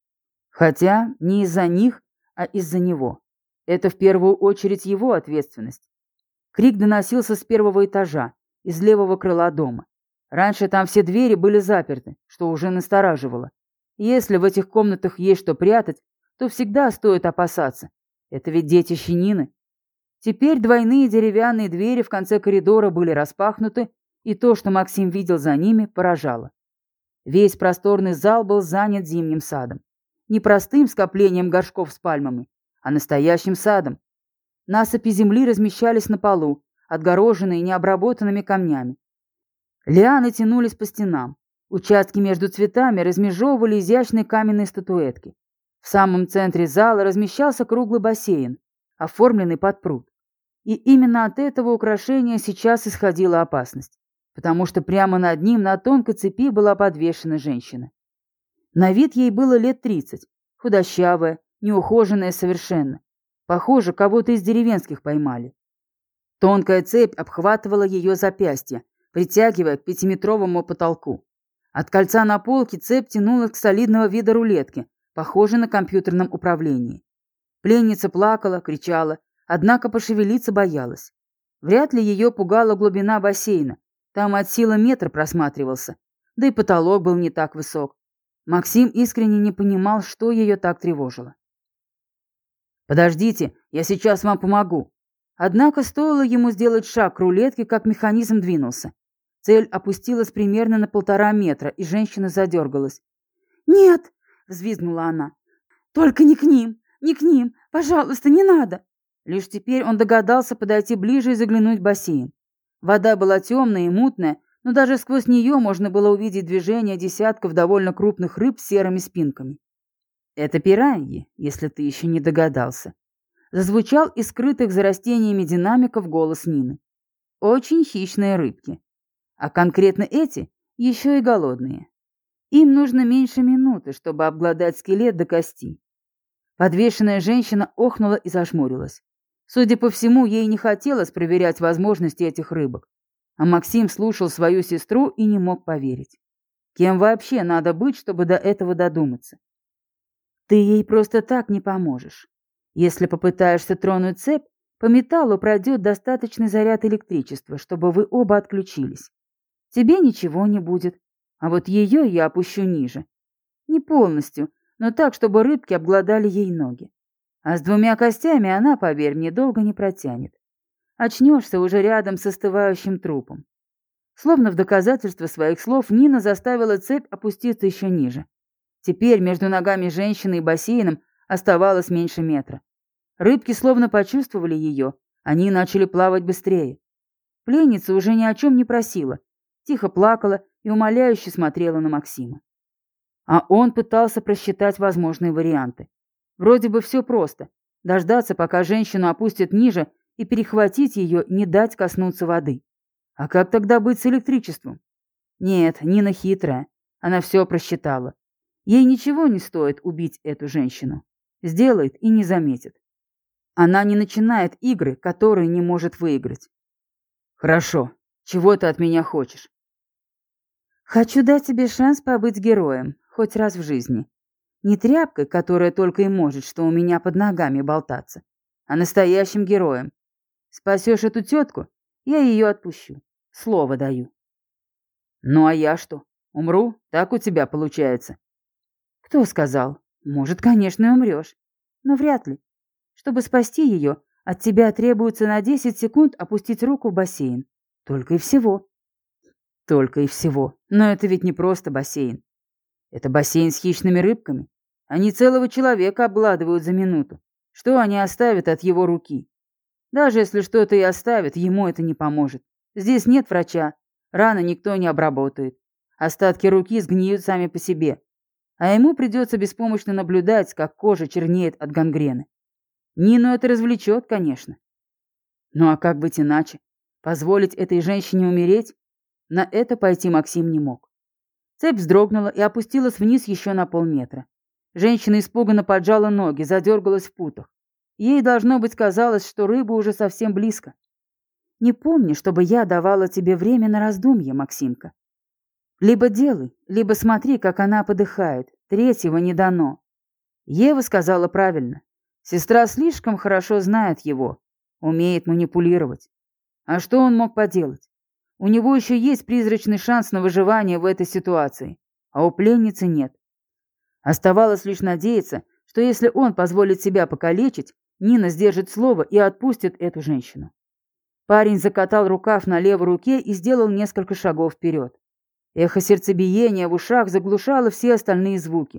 Хотя не из-за них, а из-за него. Это в первую очередь его ответственность. Крик доносился с первого этажа, из левого крыла дома. Раньше там все двери были заперты, что уже настораживало. Если в этих комнатах есть что прятать, то всегда стоит опасаться. Это ведь детище Нины. Теперь двойные деревянные двери в конце коридора были распахнуты, и то, что Максим видел за ними, поражало. Весь просторный зал был занят зимним садом. Не простым скоплением горшков с пальмами, а настоящим садом. Насыпи земли размещались на полу, отгороженные необработанными камнями. Лианы тянулись по стенам. Участки между цветами размежевывали изящные каменные статуэтки. В самом центре зала размещался круглый бассейн, оформленный под пруд. И именно от этого украшения сейчас исходила опасность, потому что прямо над ним на тонкой цепи была подвешена женщина. На вид ей было лет тридцать, худощавая, неухоженная совершенно. Похоже, кого-то из деревенских поймали. Тонкая цепь обхватывала ее запястье, притягивая к пятиметровому потолку. От кольца на полке цепь тянулась к солидного вида рулетке, похожей на компьютерном управлении. Пленница плакала, кричала, однако пошевелиться боялась. Вряд ли ее пугала глубина бассейна, там от силы метр просматривался, да и потолок был не так высок. Максим искренне не понимал, что ее так тревожило. «Подождите, я сейчас вам помогу». Однако стоило ему сделать шаг к рулетке, как механизм двинулся. Цель опустилась примерно на полтора метра, и женщина задергалась. «Нет!» — взвизгнула она. «Только не к ним! Не к ним! Пожалуйста, не надо!» Лишь теперь он догадался подойти ближе и заглянуть в бассейн. Вода была темная и мутная, но даже сквозь нее можно было увидеть движение десятков довольно крупных рыб с серыми спинками. «Это пираньи, если ты еще не догадался», — зазвучал из скрытых за растениями динамиков голос Нины. «Очень хищные рыбки. А конкретно эти еще и голодные. Им нужно меньше минуты, чтобы обглодать скелет до кости». Подвешенная женщина охнула и зажмурилась. Судя по всему, ей не хотелось проверять возможности этих рыбок. А Максим слушал свою сестру и не мог поверить. Кем вообще надо быть, чтобы до этого додуматься? Ты ей просто так не поможешь. Если попытаешься тронуть цепь, по металлу пройдет достаточный заряд электричества, чтобы вы оба отключились. Тебе ничего не будет, а вот ее я опущу ниже. Не полностью, но так, чтобы рыбки обглодали ей ноги. А с двумя костями она, поверь мне, долго не протянет. Очнешься уже рядом с остывающим трупом. Словно в доказательство своих слов Нина заставила цепь опуститься еще ниже. Теперь между ногами женщины и бассейном оставалось меньше метра. Рыбки словно почувствовали ее, они начали плавать быстрее. Пленница уже ни о чем не просила, тихо плакала и умоляюще смотрела на Максима. А он пытался просчитать возможные варианты. Вроде бы все просто. Дождаться, пока женщину опустят ниже, и перехватить ее, не дать коснуться воды. А как тогда быть с электричеством? Нет, Нина хитрая. Она все просчитала. Ей ничего не стоит убить эту женщину. Сделает и не заметит. Она не начинает игры, которые не может выиграть. Хорошо. Чего ты от меня хочешь? Хочу дать тебе шанс побыть героем, хоть раз в жизни. Не тряпкой, которая только и может, что у меня под ногами болтаться, а настоящим героем. Спасешь эту тетку, я ее отпущу. Слово даю. Ну а я что? Умру? Так у тебя получается. Кто сказал? Может, конечно, и умрешь. Но вряд ли. Чтобы спасти ее, от тебя требуется на десять секунд опустить руку в бассейн. Только и всего. Только и всего. Но это ведь не просто бассейн. Это бассейн с хищными рыбками. Они целого человека обгладывают за минуту. Что они оставят от его руки? Даже если что-то и оставят, ему это не поможет. Здесь нет врача. Раны никто не обработает. Остатки руки сгниют сами по себе. А ему придется беспомощно наблюдать, как кожа чернеет от гангрены. Нину это развлечет, конечно. Ну а как быть иначе? Позволить этой женщине умереть? На это пойти Максим не мог. Цепь вздрогнула и опустилась вниз еще на полметра. Женщина испуганно поджала ноги, задергалась в путах. Ей, должно быть, казалось, что рыба уже совсем близко. Не помню, чтобы я давала тебе время на раздумье, Максимка. Либо делай, либо смотри, как она подыхает. Третьего не дано. Ева сказала правильно. Сестра слишком хорошо знает его, умеет манипулировать. А что он мог поделать? У него еще есть призрачный шанс на выживание в этой ситуации, а у пленницы нет. Оставалось лишь надеяться, что если он позволит себя покалечить, Нина сдержит слово и отпустит эту женщину. Парень закатал рукав на левой руке и сделал несколько шагов вперед. Эхо сердцебиения в ушах заглушало все остальные звуки.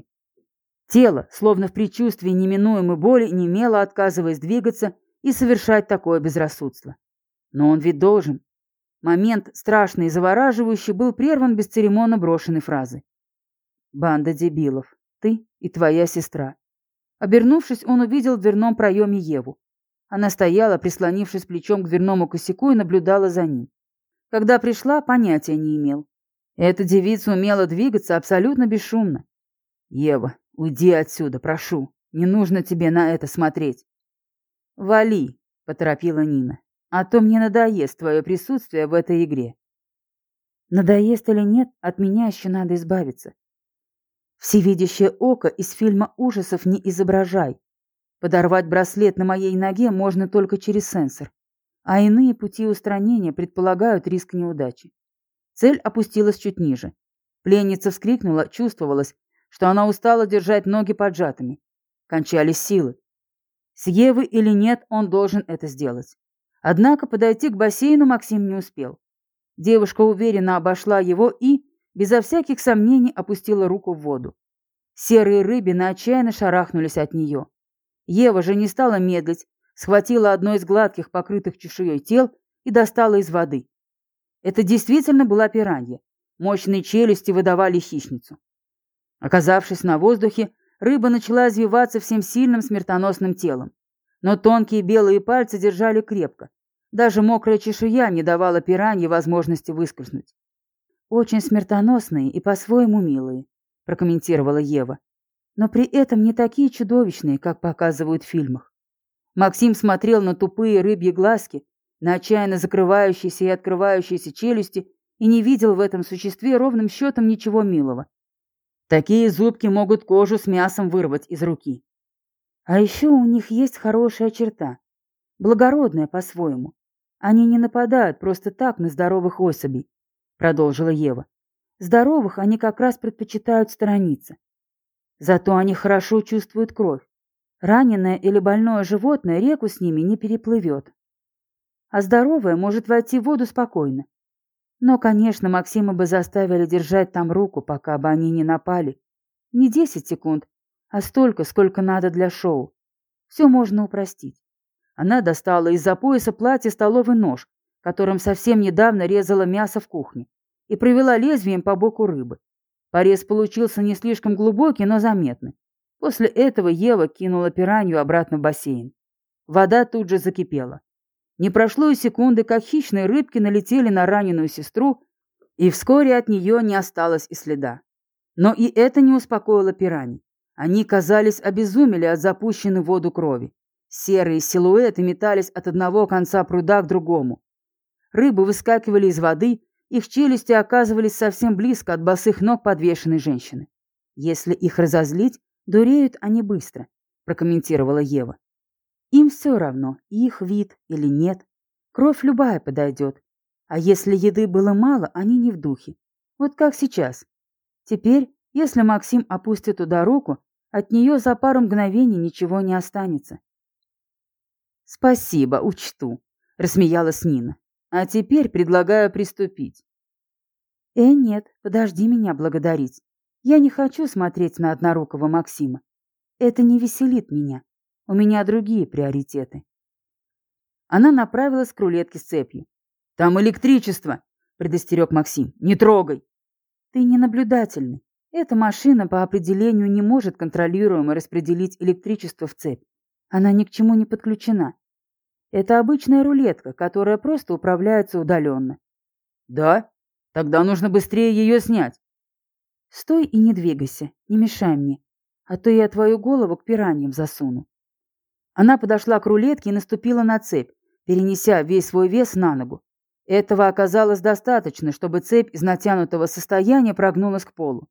Тело, словно в предчувствии неминуемой боли, немело отказываясь двигаться и совершать такое безрассудство. Но он ведь должен. Момент, страшный и завораживающий, был прерван бесцеремонно брошенной фразой. «Банда дебилов. Ты и твоя сестра». Обернувшись, он увидел в дверном проеме Еву. Она стояла, прислонившись плечом к дверному косяку, и наблюдала за ним. Когда пришла, понятия не имел. Эта девица умела двигаться абсолютно бесшумно. «Ева, уйди отсюда, прошу. Не нужно тебе на это смотреть». «Вали», — поторопила Нина, — «а то мне надоест твое присутствие в этой игре». Надоест или нет, от меня еще надо избавиться. Всевидящее око из фильма ужасов не изображай. Подорвать браслет на моей ноге можно только через сенсор, а иные пути устранения предполагают риск неудачи. Цель опустилась чуть ниже. Пленница вскрикнула, чувствовалось, что она устала держать ноги поджатыми. Кончались силы. С Евы или нет, он должен это сделать. Однако подойти к бассейну Максим не успел. Девушка уверенно обошла его и, безо всяких сомнений, опустила руку в воду. Серые рыбины отчаянно шарахнулись от нее. Ева же не стала медлить, схватила одно из гладких, покрытых чешуей тел и достала из воды. Это действительно была пиранья. Мощные челюсти выдавали хищницу. Оказавшись на воздухе, рыба начала извиваться всем сильным смертоносным телом. Но тонкие белые пальцы держали крепко. Даже мокрая чешуя не давала пиранье возможности выскользнуть. «Очень смертоносные и по-своему милые», — прокомментировала Ева. «Но при этом не такие чудовищные, как показывают в фильмах». Максим смотрел на тупые рыбьи глазки, на отчаянно закрывающиеся и открывающиеся челюсти и не видел в этом существе ровным счетом ничего милого. Такие зубки могут кожу с мясом вырвать из руки. А еще у них есть хорошая черта, благородная по-своему. Они не нападают просто так на здоровых особей, продолжила Ева. Здоровых они как раз предпочитают сторониться. Зато они хорошо чувствуют кровь. Раненое или больное животное реку с ними не переплывет. А здоровое может войти в воду спокойно. Но, конечно, Максима бы заставили держать там руку, пока бы они не напали. Не десять секунд, а столько, сколько надо для шоу. Все можно упростить. Она достала из-за пояса платья столовый нож, которым совсем недавно резала мясо в кухне, и провела лезвием по боку рыбы. Порез получился не слишком глубокий, но заметный. После этого Ева кинула пиранью обратно в бассейн. Вода тут же закипела. Не прошло и секунды, как хищные рыбки налетели на раненую сестру, и вскоре от нее не осталось и следа. Но и это не успокоило пираний. Они, казались, обезумели от запущенной в воду крови. Серые силуэты метались от одного конца пруда к другому. Рыбы выскакивали из воды, их челюсти оказывались совсем близко от босых ног подвешенной женщины. «Если их разозлить, дуреют они быстро», — прокомментировала Ева. «Им все равно, их вид или нет. Кровь любая подойдет. А если еды было мало, они не в духе. Вот как сейчас. Теперь, если Максим опустит туда руку, от нее за пару мгновений ничего не останется». «Спасибо, учту», — рассмеялась Нина. «А теперь предлагаю приступить». «Э, нет, подожди меня благодарить. Я не хочу смотреть на однорукого Максима. Это не веселит меня. У меня другие приоритеты». Она направилась к рулетке с цепью. «Там электричество», — предостерег Максим. «Не трогай». «Ты ненаблюдательный. Эта машина по определению не может контролируемо распределить электричество в цепь. Она ни к чему не подключена. Это обычная рулетка, которая просто управляется удаленно». «Да? Тогда нужно быстрее ее снять». «Стой и не двигайся, не мешай мне, а то я твою голову к пираньям засуну». Она подошла к рулетке и наступила на цепь, перенеся весь свой вес на ногу. Этого оказалось достаточно, чтобы цепь из натянутого состояния прогнулась к полу.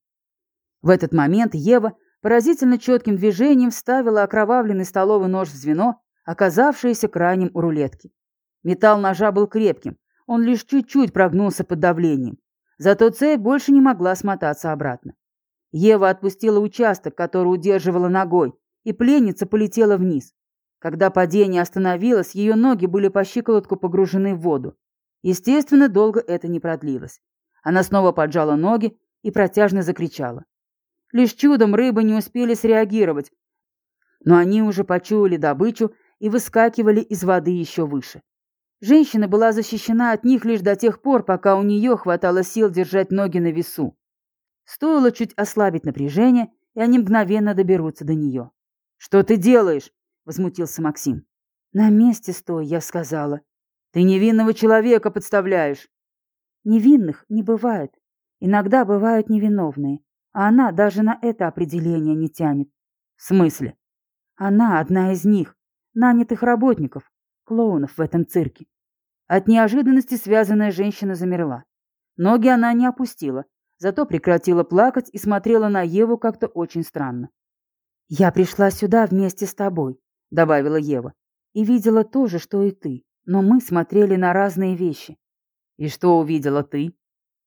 В этот момент Ева поразительно четким движением вставила окровавленный столовый нож в звено, оказавшееся крайним у рулетки. Металл ножа был крепким, он лишь чуть-чуть прогнулся под давлением. Зато цепь больше не могла смотаться обратно. Ева отпустила участок, который удерживала ногой, и пленница полетела вниз. Когда падение остановилось, ее ноги были по щиколотку погружены в воду. Естественно, долго это не продлилось. Она снова поджала ноги и протяжно закричала. Лишь чудом рыбы не успели среагировать, но они уже почуяли добычу и выскакивали из воды еще выше. Женщина была защищена от них лишь до тех пор, пока у нее хватало сил держать ноги на весу. Стоило чуть ослабить напряжение, и они мгновенно доберутся до нее. «Что ты делаешь?» — возмутился Максим. «На месте стой», — я сказала. «Ты невинного человека подставляешь». «Невинных не бывает. Иногда бывают невиновные, а она даже на это определение не тянет». «В смысле?» «Она одна из них, нанятых работников, клоунов в этом цирке». От неожиданности связанная женщина замерла. Ноги она не опустила, зато прекратила плакать и смотрела на Еву как-то очень странно. «Я пришла сюда вместе с тобой», — добавила Ева, «и видела то же, что и ты, но мы смотрели на разные вещи». «И что увидела ты?»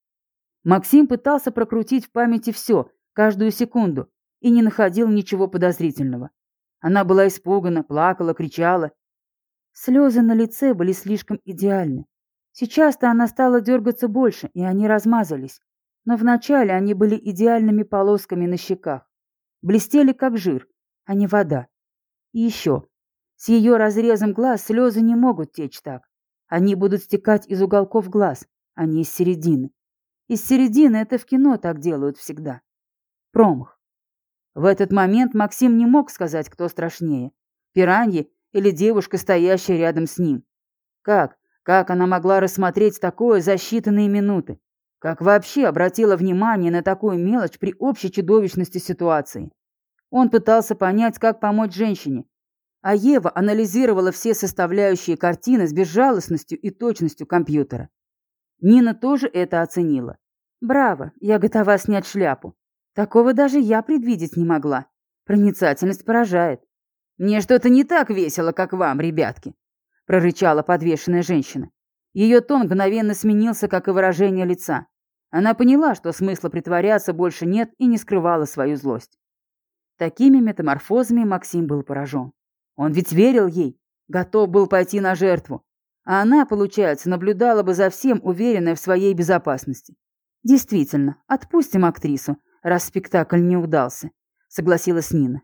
Максим пытался прокрутить в памяти все, каждую секунду, и не находил ничего подозрительного. Она была испугана, плакала, кричала. Слезы на лице были слишком идеальны. Сейчас-то она стала дергаться больше, и они размазались. Но вначале они были идеальными полосками на щеках. Блестели, как жир, а не вода. И еще. С ее разрезом глаз слезы не могут течь так. Они будут стекать из уголков глаз, а не из середины. Из середины это в кино так делают всегда. Промах. В этот момент Максим не мог сказать, кто страшнее. Пираньи или девушка, стоящая рядом с ним. Как? Как она могла рассмотреть такое за считанные минуты? Как вообще обратила внимание на такую мелочь при общей чудовищности ситуации? Он пытался понять, как помочь женщине. А Ева анализировала все составляющие картины с безжалостностью и точностью компьютера. Нина тоже это оценила. «Браво, я готова снять шляпу. Такого даже я предвидеть не могла. Проницательность поражает». «Мне что-то не так весело, как вам, ребятки», — прорычала подвешенная женщина. Ее тон мгновенно сменился, как и выражение лица. Она поняла, что смысла притворяться больше нет, и не скрывала свою злость. Такими метаморфозами Максим был поражен. Он ведь верил ей, готов был пойти на жертву. А она, получается, наблюдала бы за всем, уверенная в своей безопасности. «Действительно, отпустим актрису, раз спектакль не удался, согласилась Нина.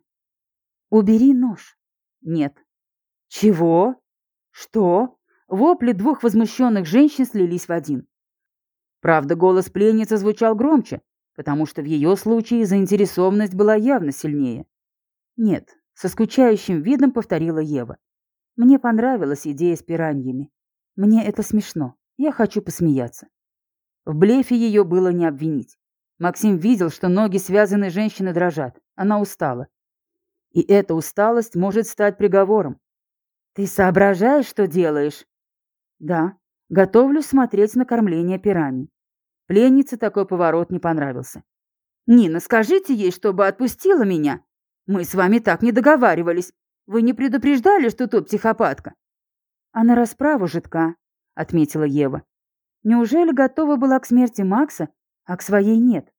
Убери нож. Нет. Чего? Что? Вопли двух возмущенных женщин слились в один. Правда, голос пленницы звучал громче, потому что в ее случае заинтересованность была явно сильнее. Нет, со скучающим видом повторила Ева. Мне понравилась идея с пираньями. Мне это смешно. Я хочу посмеяться. В блефе ее было не обвинить. Максим видел, что ноги связанной женщины дрожат. Она устала. И эта усталость может стать приговором. Ты соображаешь, что делаешь? Да, готовлюсь смотреть на кормление пираний. Пленнице такой поворот не понравился. Нина, скажите ей, чтобы отпустила меня. Мы с вами так не договаривались. Вы не предупреждали, что тут психопатка? А на расправу жидка, отметила Ева. Неужели готова была к смерти Макса, а к своей нет?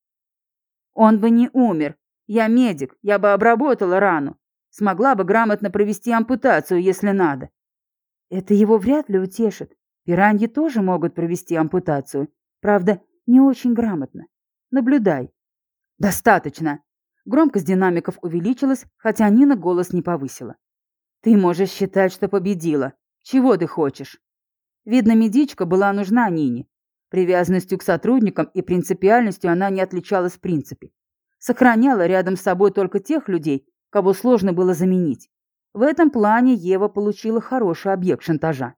Он бы не умер. Я медик, я бы обработала рану. Смогла бы грамотно провести ампутацию, если надо. Это его вряд ли утешит. Пираньи тоже могут провести ампутацию. Правда, не очень грамотно. Наблюдай. Достаточно. Громкость динамиков увеличилась, хотя Нина голос не повысила. Ты можешь считать, что победила. Чего ты хочешь? Видно, медичка была нужна Нине. Привязанностью к сотрудникам и принципиальностью она не отличалась в принципе. Сохраняла рядом с собой только тех людей, кого сложно было заменить. В этом плане Ева получила хороший объект шантажа.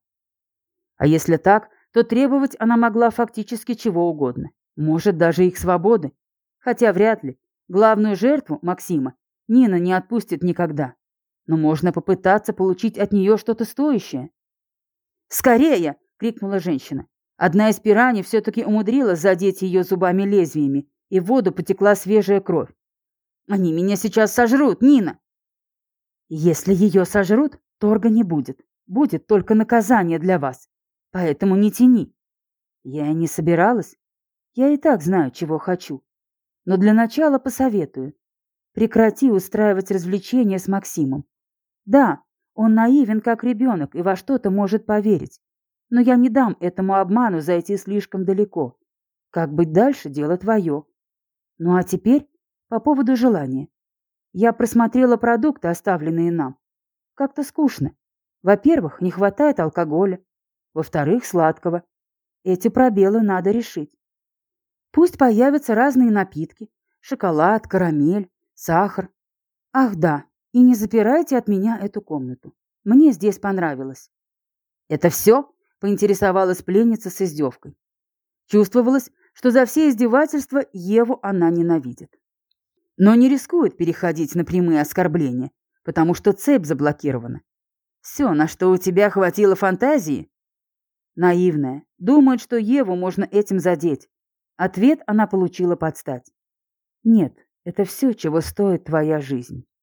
А если так, то требовать она могла фактически чего угодно. Может, даже их свободы. Хотя вряд ли. Главную жертву, Максима, Нина не отпустит никогда. Но можно попытаться получить от нее что-то стоящее. «Скорее!» — крикнула женщина. Одна из пираний все-таки умудрилась задеть ее зубами-лезвиями, и в воду потекла свежая кровь. «Они меня сейчас сожрут, Нина!» «Если ее сожрут, торга не будет. Будет только наказание для вас. Поэтому не тяни». Я и не собиралась. Я и так знаю, чего хочу. Но для начала посоветую. Прекрати устраивать развлечения с Максимом. Да, он наивен, как ребенок, и во что-то может поверить. Но я не дам этому обману зайти слишком далеко. Как быть дальше, дело твое. Ну а теперь по поводу желания. Я просмотрела продукты, оставленные нам. Как-то скучно. Во-первых, не хватает алкоголя. Во-вторых, сладкого. Эти пробелы надо решить. Пусть появятся разные напитки. Шоколад, карамель, сахар. Ах да, и не запирайте от меня эту комнату. Мне здесь понравилось. Это все? Поинтересовалась пленница с издевкой. Чувствовалось, что за все издевательства Еву она ненавидит. Но не рискует переходить на прямые оскорбления, потому что цепь заблокирована. Все, на что у тебя хватило фантазии? Наивная. Думает, что Еву можно этим задеть. Ответ она получила под стать. Нет, это все, чего стоит твоя жизнь.